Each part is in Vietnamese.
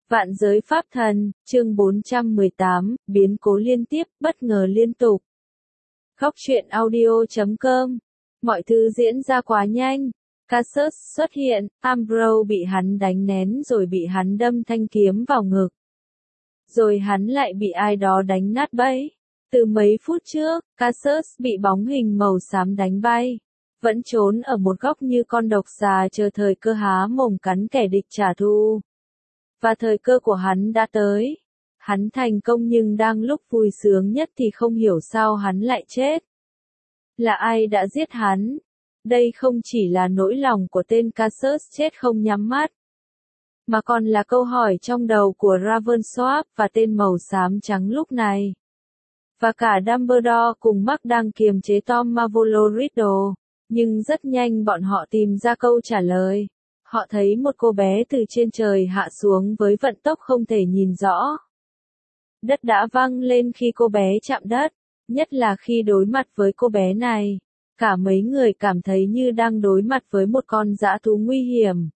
Vạn giới pháp thần, chương 418, biến cố liên tiếp, bất ngờ liên tục. Góc truyện audio.com. Mọi thứ diễn ra quá nhanh. Cassius xuất hiện, Ambrose bị hắn đánh nén rồi bị hắn đâm thanh kiếm vào ngực. Rồi hắn lại bị ai đó đánh nát bẫy. Từ mấy phút trước, Cassius bị bóng hình màu xám đánh bay. Vẫn trốn ở một góc như con độc xà chờ thời cơ há mồm cắn kẻ địch trả thù. Và thời cơ của hắn đã tới. Hắn thành công nhưng đang lúc vui sướng nhất thì không hiểu sao hắn lại chết. Là ai đã giết hắn? Đây không chỉ là nỗi lòng của tên Cassius chết không nhắm mắt, mà còn là câu hỏi trong đầu của Ravensworth và tên màu xám trắng lúc này. Và cả Dumbledore cùng Mark đang kiềm chế Tom Marvolo Riddle, nhưng rất nhanh bọn họ tìm ra câu trả lời. Họ thấy một cô bé từ trên trời hạ xuống với vận tốc không thể nhìn rõ. Đất đã văng lên khi cô bé chạm đất, nhất là khi đối mặt với cô bé này. Cả mấy người cảm thấy như đang đối mặt với một con dã thú nguy hiểm.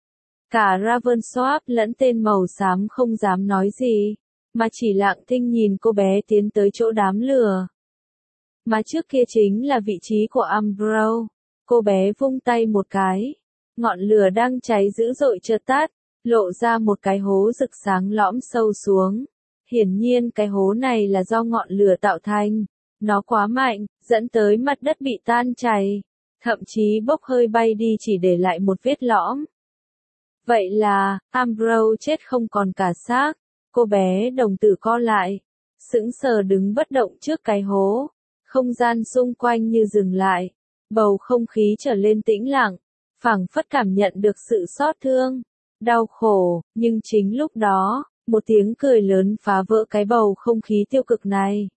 Cả Ravensworth lẫn tên màu xám không dám nói gì, mà chỉ lặng thinh nhìn cô bé tiến tới chỗ đám lửa. Mà trước kia chính là vị trí của Ambrose. Cô bé vung tay một cái. Ngọn lửa đang cháy dữ dội chợt tắt, lộ ra một cái hố rực sáng lõm sâu xuống. Hiển nhiên cái hố này là do ngọn lửa tạo thành. Nó quá mạnh, dẫn tới mặt đất bị tan chảy, thậm chí bốc hơi bay đi chỉ để lại một vết lõm. Vậy là, Ambrose chết không còn cả xác. Cô bé đồng tử co lại, sững sờ đứng bất động trước cái hố. Không gian xung quanh như dừng lại, bầu không khí trở lên tĩnh lặng. Phảng phất cảm nhận được sự xót thương, đau khổ, nhưng chính lúc đó, một tiếng cười lớn phá vỡ cái bầu không khí tiêu cực này.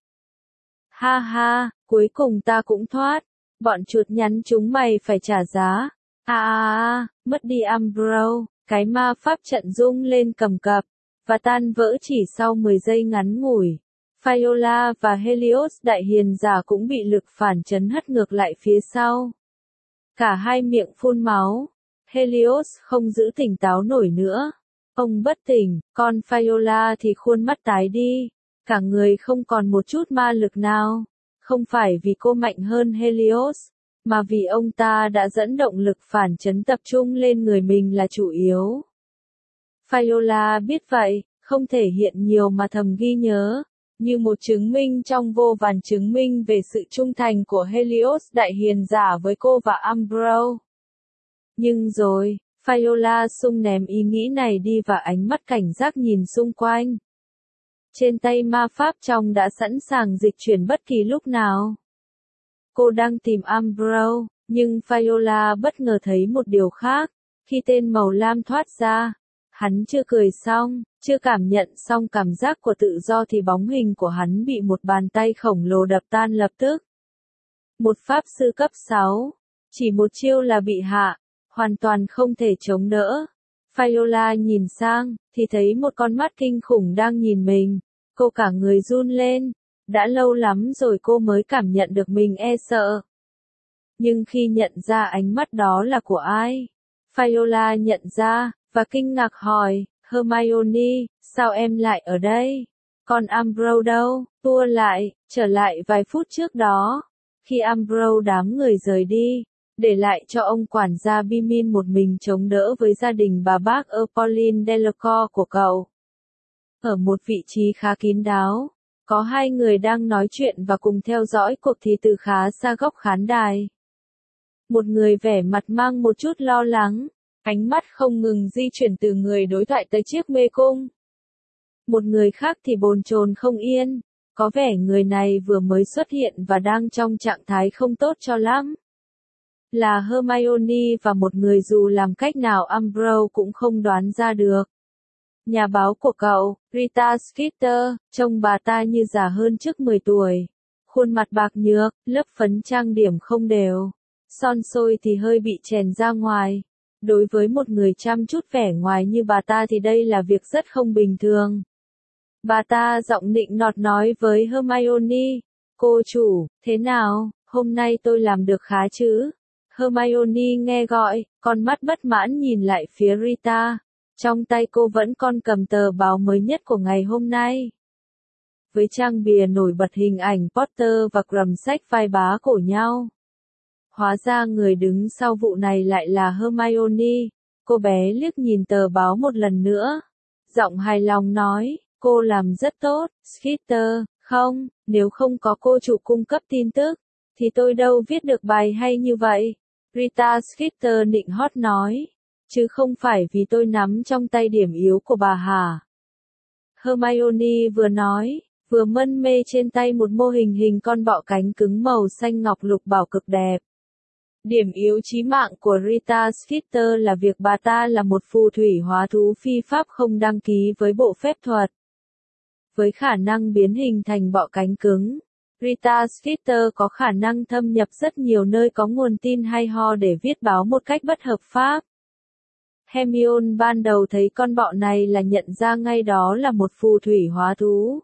Ha ha, cuối cùng ta cũng thoát, bọn chuột nhắn chúng mày phải trả giá. Mất đi Ambrose, cái ma pháp trận rung lên cầm cập, và tan vỡ chỉ sau 10 giây ngắn ngủi. Viola và Helios đại hiền giả cũng bị lực phản chấn hất ngược lại phía sau. Cả hai miệng phun máu. Helios không giữ tỉnh táo nổi nữa. Ông bất tỉnh, còn Viola thì khuôn mắt tái đi. Cả người không còn một chút ma lực nào. Không phải vì cô mạnh hơn Helios, mà vì ông ta đã dẫn động lực phản chấn tập trung lên người mình là chủ yếu. Viola biết vậy, không thể hiện nhiều mà thầm ghi nhớ. Như một chứng minh trong vô vàn chứng minh về sự trung thành của Helios đại hiền giả với cô và Ambrose. Nhưng rồi, Viola xung ném ý nghĩ này đi và ánh mắt cảnh giác nhìn xung quanh. Trên tay ma pháp trong đã sẵn sàng dịch chuyển bất kỳ lúc nào. Cô đang tìm Ambrose, nhưng Viola bất ngờ thấy một điều khác. Khi tên màu lam thoát ra, hắn chưa cười xong, chưa cảm nhận xong cảm giác của tự do thì bóng hình của hắn bị một bàn tay khổng lồ đập tan lập tức. Một pháp sư cấp 6, chỉ một chiêu là bị hạ, hoàn toàn không thể chống đỡ. Viola nhìn sang, thì thấy một con mắt kinh khủng đang nhìn mình. Cô cả người run lên. Đã lâu lắm rồi cô mới cảm nhận được mình e sợ. Nhưng khi nhận ra ánh mắt đó là của ai? Viola nhận ra, và kinh ngạc hỏi, Hermione, sao em lại ở đây? Còn Ambrose đâu? Tua lại, trở lại vài phút trước đó. Khi Ambrose đám người rời đi, để lại cho ông quản gia Bimin một mình chống đỡ với gia đình bà bác Pauline Delacour của cậu. Ở một vị trí khá kín đáo, có hai người đang nói chuyện và cùng theo dõi cuộc thi từ khá xa góc khán đài. Một người vẻ mặt mang một chút lo lắng, ánh mắt không ngừng di chuyển từ người đối thoại tới chiếc mê cung. Một người khác thì bồn chồn không yên, có vẻ người này vừa mới xuất hiện và đang trong trạng thái không tốt cho lắm. Là Hermione và một người dù làm cách nào Ambrose cũng không đoán ra được. Nhà báo của cậu, Rita Skeeter, trông bà ta như già hơn trước 10 tuổi. Khuôn mặt bạc nhược, lớp phấn trang điểm không đều. Son sôi thì hơi bị chèn ra ngoài. Đối với một người chăm chút vẻ ngoài như bà ta thì đây là việc rất không bình thường. Bà ta giọng nịnh nọt nói với Hermione, cô chủ, thế nào, hôm nay tôi làm được khá chứ? Hermione nghe gọi, con mắt bất mãn nhìn lại phía Rita. Trong tay cô vẫn còn cầm tờ báo mới nhất của ngày hôm nay. Với trang bìa nổi bật hình ảnh Potter và Krum xách vai bá cổ nhau. Hóa ra người đứng sau vụ này lại là Hermione. Cô bé liếc nhìn tờ báo một lần nữa. Giọng hài lòng nói, cô làm rất tốt, Skeeter. Không, nếu không có cô chủ cung cấp tin tức, thì tôi đâu viết được bài hay như vậy. Rita Skeeter nịnh hót nói. Chứ không phải vì tôi nắm trong tay điểm yếu của bà hả? Hermione vừa nói, vừa mân mê trên tay một mô hình hình con bọ cánh cứng màu xanh ngọc lục bảo cực đẹp. Điểm yếu chí mạng của Rita Skeeter là việc bà ta là một phù thủy hóa thú phi pháp không đăng ký với bộ phép thuật. Với khả năng biến hình thành bọ cánh cứng, Rita Skeeter có khả năng thâm nhập rất nhiều nơi có nguồn tin hay ho để viết báo một cách bất hợp pháp. Hermione ban đầu thấy con bọ này là nhận ra ngay đó là một phù thủy hóa thú.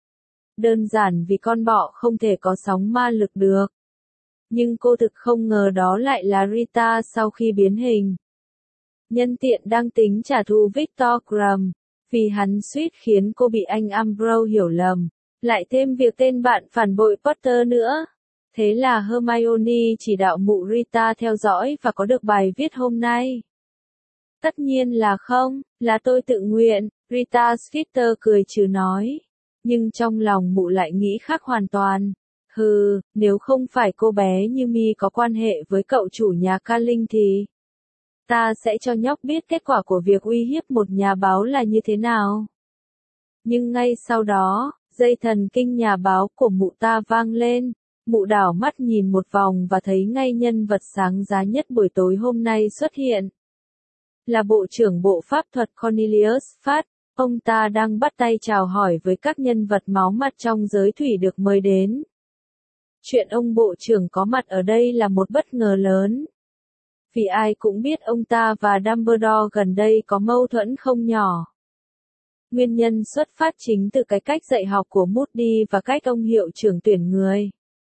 Đơn giản vì con bọ không thể có sóng ma lực được. Nhưng cô thực không ngờ đó lại là Rita sau khi biến hình. Nhân tiện đang tính trả thù Victor Krum, vì hắn suýt khiến cô bị anh Umbridge hiểu lầm, lại thêm việc tên bạn phản bội Potter nữa. Thế là Hermione chỉ đạo mụ Rita theo dõi và có được bài viết hôm nay. Tất nhiên là không, là tôi tự nguyện, Rita Skeeter cười trừ nói. Nhưng trong lòng mụ lại nghĩ khác hoàn toàn. Hừ, nếu không phải cô bé như mi có quan hệ với cậu chủ nhà Ca Linh thì ta sẽ cho nhóc biết kết quả của việc uy hiếp một nhà báo là như thế nào. Nhưng ngay sau đó, dây thần kinh nhà báo của mụ ta vang lên, mụ đảo mắt nhìn một vòng và thấy ngay nhân vật sáng giá nhất buổi tối hôm nay xuất hiện. Là Bộ trưởng Bộ Pháp thuật Cornelius Fudge, ông ta đang bắt tay chào hỏi với các nhân vật máu mặt trong giới thủy được mời đến. Chuyện ông Bộ trưởng có mặt ở đây là một bất ngờ lớn. Vì ai cũng biết ông ta và Dumbledore gần đây có mâu thuẫn không nhỏ. Nguyên nhân xuất phát chính từ cái cách dạy học của Moody và cách ông hiệu trưởng tuyển người.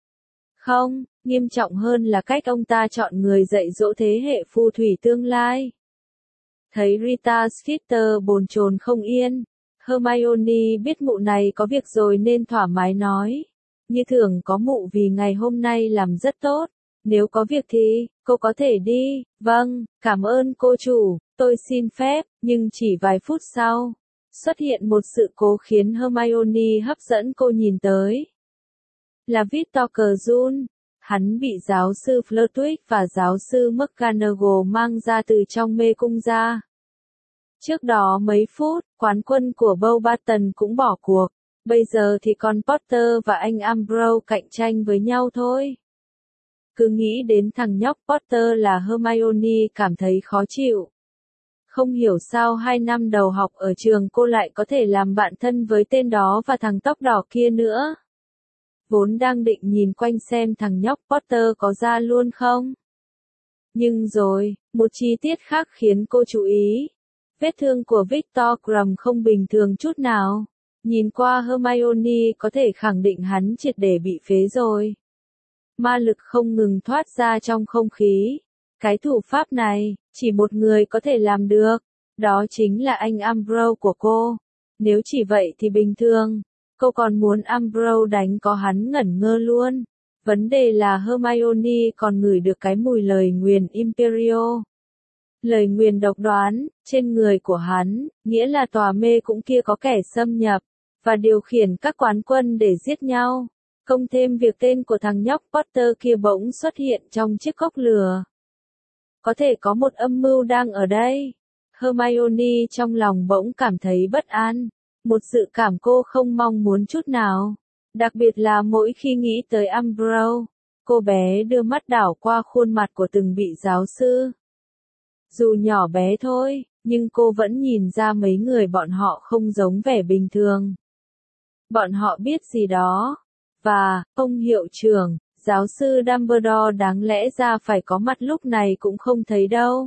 Không, nghiêm trọng hơn là cách ông ta chọn người dạy dỗ thế hệ phù thủy tương lai. Thấy Rita Skeeter bồn chồn không yên, Hermione biết mụ này có việc rồi nên thoải mái nói. Như thường có mụ vì ngày hôm nay làm rất tốt. Nếu có việc thì, cô có thể đi. Vâng, cảm ơn cô chủ, tôi xin phép, nhưng chỉ vài phút sau, xuất hiện một sự cố khiến Hermione hấp dẫn cô nhìn tới. Là Victor Krum, hắn bị giáo sư Flitwick và giáo sư McGonagall mang ra từ trong mê cung ra. Trước đó mấy phút, quán quân của Beauxbaton cũng bỏ cuộc. Bây giờ thì còn Potter và anh Umbridge cạnh tranh với nhau thôi. Cứ nghĩ đến thằng nhóc Potter là Hermione cảm thấy khó chịu. Không hiểu sao 2 năm đầu học ở trường cô lại có thể làm bạn thân với tên đó và thằng tóc đỏ kia nữa. Vốn đang định nhìn quanh xem thằng nhóc Potter có ra luôn không. Nhưng rồi, một chi tiết khác khiến cô chú ý. Vết thương của Victor Krum không bình thường chút nào. Nhìn qua Hermione có thể khẳng định hắn triệt để bị phế rồi. Ma lực không ngừng thoát ra trong không khí. Cái thủ pháp này, chỉ một người có thể làm được. Đó chính là anh Umbridge của cô. Nếu chỉ vậy thì bình thường. Cô còn muốn Umbridge đánh có hắn ngẩn ngơ luôn. Vấn đề là Hermione còn ngửi được cái mùi lời nguyền Imperial. Lời nguyền độc đoán, trên người của hắn, nghĩa là tòa mê cũng kia có kẻ xâm nhập, và điều khiển các quán quân để giết nhau. Công thêm việc tên của thằng nhóc Potter kia bỗng xuất hiện trong chiếc cốc lửa. Có thể có một âm mưu đang ở đây. Hermione trong lòng bỗng cảm thấy bất an. Một dự cảm cô không mong muốn chút nào. Đặc biệt là mỗi khi nghĩ tới Umbridge. Cô bé đưa mắt đảo qua khuôn mặt của từng vị giáo sư. Dù nhỏ bé thôi, nhưng cô vẫn nhìn ra mấy người bọn họ không giống vẻ bình thường. Bọn họ biết gì đó. Và, ông hiệu trưởng, giáo sư Dumbledore đáng lẽ ra phải có mặt lúc này cũng không thấy đâu.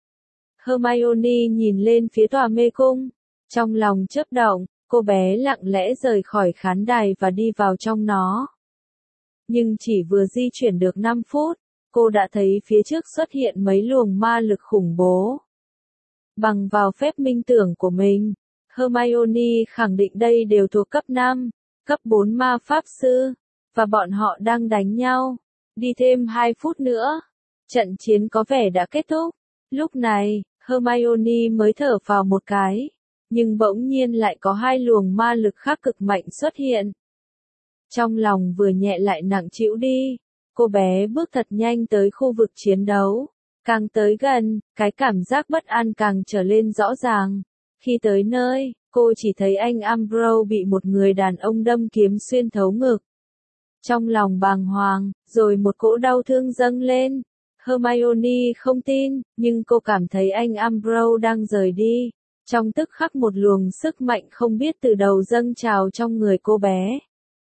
Hermione nhìn lên phía tòa mê cung. Trong lòng chớp động, cô bé lặng lẽ rời khỏi khán đài và đi vào trong nó. Nhưng chỉ vừa di chuyển được 5 phút, cô đã thấy phía trước xuất hiện mấy luồng ma lực khủng bố. Bằng vào phép minh tưởng của mình, Hermione khẳng định đây đều thuộc cấp 5, cấp 4 ma pháp sư, và bọn họ đang đánh nhau. Đi thêm 2 phút nữa, trận chiến có vẻ đã kết thúc. Lúc này, Hermione mới thở phào một cái, nhưng bỗng nhiên lại có 2 luồng ma lực khác cực mạnh xuất hiện. Trong lòng vừa nhẹ lại nặng trĩu đi, cô bé bước thật nhanh tới khu vực chiến đấu. Càng tới gần, cái cảm giác bất an càng trở lên rõ ràng. Khi tới nơi, cô chỉ thấy anh Umbro bị một người đàn ông đâm kiếm xuyên thấu ngực. Trong lòng bàng hoàng, rồi một cỗ đau thương dâng lên. Hermione không tin, nhưng cô cảm thấy anh Umbro đang rời đi. Trong tức khắc một luồng sức mạnh không biết từ đầu dâng trào trong người cô bé.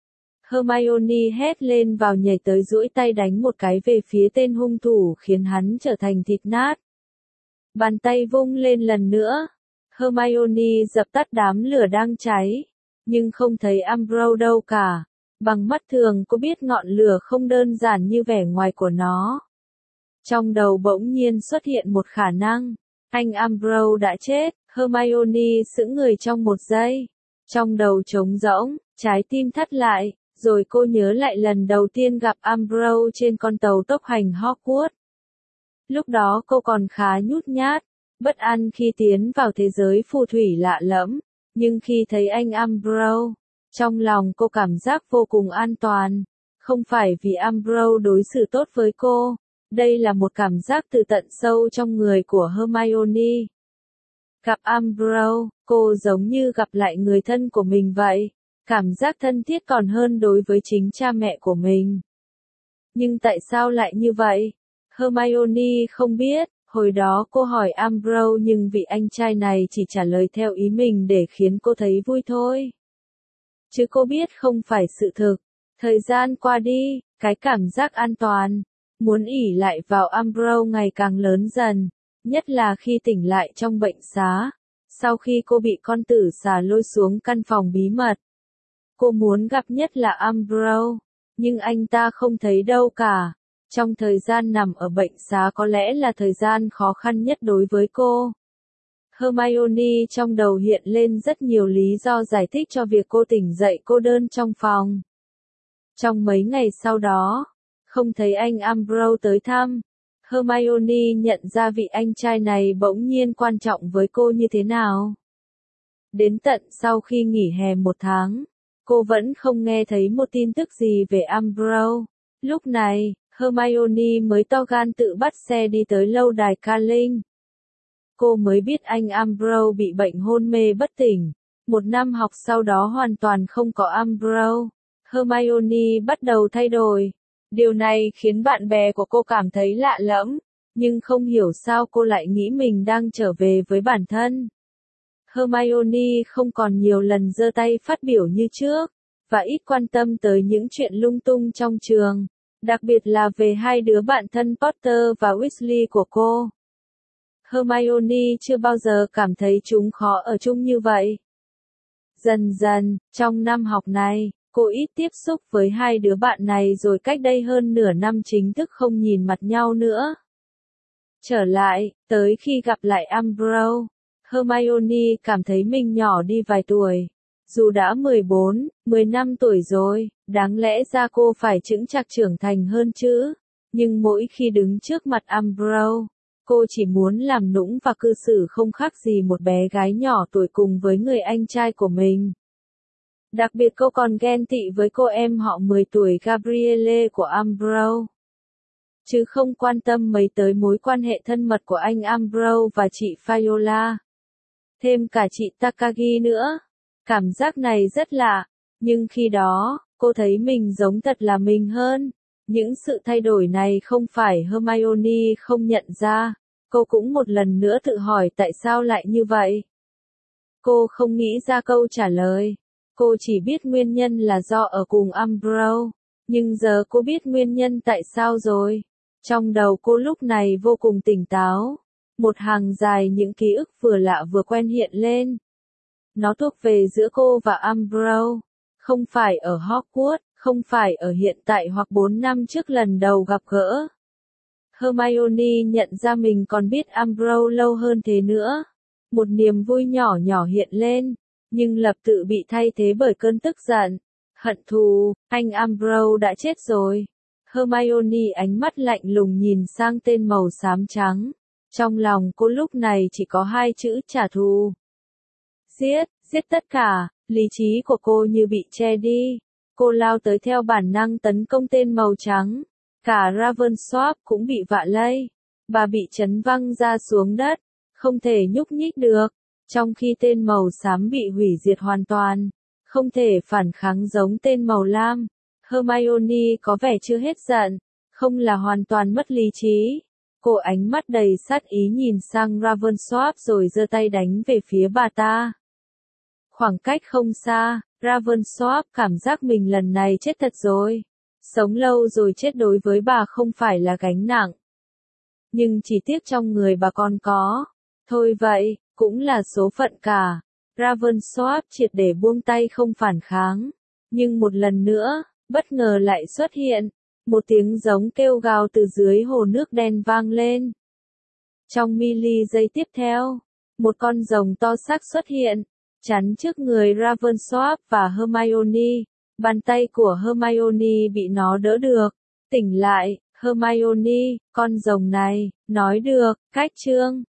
Hermione hét lên vào nhảy tới duỗi tay đánh một cái về phía tên hung thủ khiến hắn trở thành thịt nát. Bàn tay vung lên lần nữa. Hermione dập tắt đám lửa đang cháy, nhưng không thấy Umbro đâu cả. Bằng mắt thường cô biết ngọn lửa không đơn giản như vẻ ngoài của nó. Trong đầu bỗng nhiên xuất hiện một khả năng. Anh Umbro đã chết. Hermione sững người trong một giây. Trong đầu trống rỗng, trái tim thắt lại. Rồi cô nhớ lại lần đầu tiên gặp Umbro trên con tàu tốc hành Hogwarts. Lúc đó cô còn khá nhút nhát, bất an khi tiến vào thế giới phù thủy lạ lẫm, nhưng khi thấy anh Umbro, trong lòng cô cảm giác vô cùng an toàn. Không phải vì Umbro đối xử tốt với cô, đây là một cảm giác từ tận sâu trong người của Hermione. Gặp Umbro, cô giống như gặp lại người thân của mình vậy. Cảm giác thân thiết còn hơn đối với chính cha mẹ của mình. Nhưng tại sao lại như vậy? Hermione không biết, hồi đó cô hỏi Umbro nhưng vị anh trai này chỉ trả lời theo ý mình để khiến cô thấy vui thôi. Chứ cô biết không phải sự thực. Thời gian qua đi, cái cảm giác an toàn, muốn ỷ lại vào Umbro ngày càng lớn dần, nhất là khi tỉnh lại trong bệnh xá, sau khi cô bị con tử xà lôi xuống căn phòng bí mật. Cô muốn gặp nhất là Umbro, nhưng anh ta không thấy đâu cả. Trong thời gian nằm ở bệnh xá có lẽ là thời gian khó khăn nhất đối với cô. Hermione trong đầu hiện lên rất nhiều lý do giải thích cho việc cô tỉnh dậy cô đơn trong phòng. Trong mấy ngày sau đó, không thấy anh Umbro tới thăm, Hermione nhận ra vị anh trai này bỗng nhiên quan trọng với cô như thế nào. Đến tận sau khi nghỉ hè 1 tháng, cô vẫn không nghe thấy một tin tức gì về Umbro. Lúc này, Hermione mới to gan tự bắt xe đi tới lâu đài Carling. Cô mới biết anh Umbro bị bệnh hôn mê bất tỉnh. 1 năm học sau đó hoàn toàn không có Umbro. Hermione bắt đầu thay đổi. Điều này khiến bạn bè của cô cảm thấy lạ lẫm, nhưng không hiểu sao cô lại nghĩ mình đang trở về với bản thân. Hermione không còn nhiều lần giơ tay phát biểu như trước, và ít quan tâm tới những chuyện lung tung trong trường, đặc biệt là về 2 đứa bạn thân Potter và Weasley của cô. Hermione chưa bao giờ cảm thấy chúng khó ở chung như vậy. Dần dần, trong năm học này, cô ít tiếp xúc với 2 đứa bạn này rồi cách đây hơn nửa năm chính thức không nhìn mặt nhau nữa. Trở lại, tới khi gặp lại Umbro, Hermione cảm thấy mình nhỏ đi vài tuổi. Dù đã 14, 15 tuổi rồi, đáng lẽ ra cô phải chững chạc trưởng thành hơn chứ. Nhưng mỗi khi đứng trước mặt Umbro, cô chỉ muốn làm nũng và cư xử không khác gì một bé gái nhỏ tuổi cùng với người anh trai của mình. Đặc biệt cô còn ghen tị với cô em họ 10 tuổi Gabrielle của Umbro. Chứ không quan tâm mấy tới mối quan hệ thân mật của anh Umbro và chị Viola. Thêm cả chị Takagi nữa. Cảm giác này rất lạ, nhưng khi đó, cô thấy mình giống thật là mình hơn. Những sự thay đổi này không phải Hermione không nhận ra, cô cũng một lần nữa tự hỏi tại sao lại như vậy. Cô không nghĩ ra câu trả lời. Cô chỉ biết nguyên nhân là do ở cùng Umbro, nhưng giờ cô biết nguyên nhân tại sao rồi. Trong đầu cô lúc này vô cùng tỉnh táo. Một hàng dài những ký ức vừa lạ vừa quen hiện lên. Nó thuộc về giữa cô và Umbro. Không phải ở Hogwarts, không phải ở hiện tại hoặc 4 năm trước lần đầu gặp gỡ. Hermione nhận ra mình còn biết Umbro lâu hơn thế nữa. Một niềm vui nhỏ nhỏ hiện lên, nhưng lập tự bị thay thế bởi cơn tức giận. Hận thù, anh Ambrose đã chết rồi. Hermione ánh mắt lạnh lùng nhìn sang tên màu xám trắng. Trong lòng cô lúc này chỉ có hai chữ trả thù. Giết, giết tất cả, lý trí của cô như bị che đi. Cô lao tới theo bản năng tấn công tên màu trắng. Cả Ravensworth cũng bị vạ lây. Bà bị chấn văng ra xuống đất, không thể nhúc nhích được. Trong khi tên màu xám bị hủy diệt hoàn toàn, không thể phản kháng giống tên màu lam. Hermione có vẻ chưa hết giận, không là hoàn toàn mất lý trí. Cô ánh mắt đầy sát ý nhìn sang Ravensworth rồi giơ tay đánh về phía bà ta. Khoảng cách không xa, Ravensworth cảm giác mình lần này chết thật rồi. Sống lâu rồi chết đối với bà không phải là gánh nặng. Nhưng chỉ tiếc trong người bà còn có. Thôi vậy, cũng là số phận cả. Ravensworth triệt để buông tay không phản kháng. Nhưng một lần nữa, bất ngờ lại xuất hiện. Một tiếng giống kêu gào từ dưới hồ nước đen vang lên. Trong mili giây tiếp theo, một con rồng to xác xuất hiện, chắn trước người Ravensworth và Hermione. Bàn tay của Hermione bị nó đỡ được. Tỉnh lại, Hermione, con rồng này, nói được, cách chương.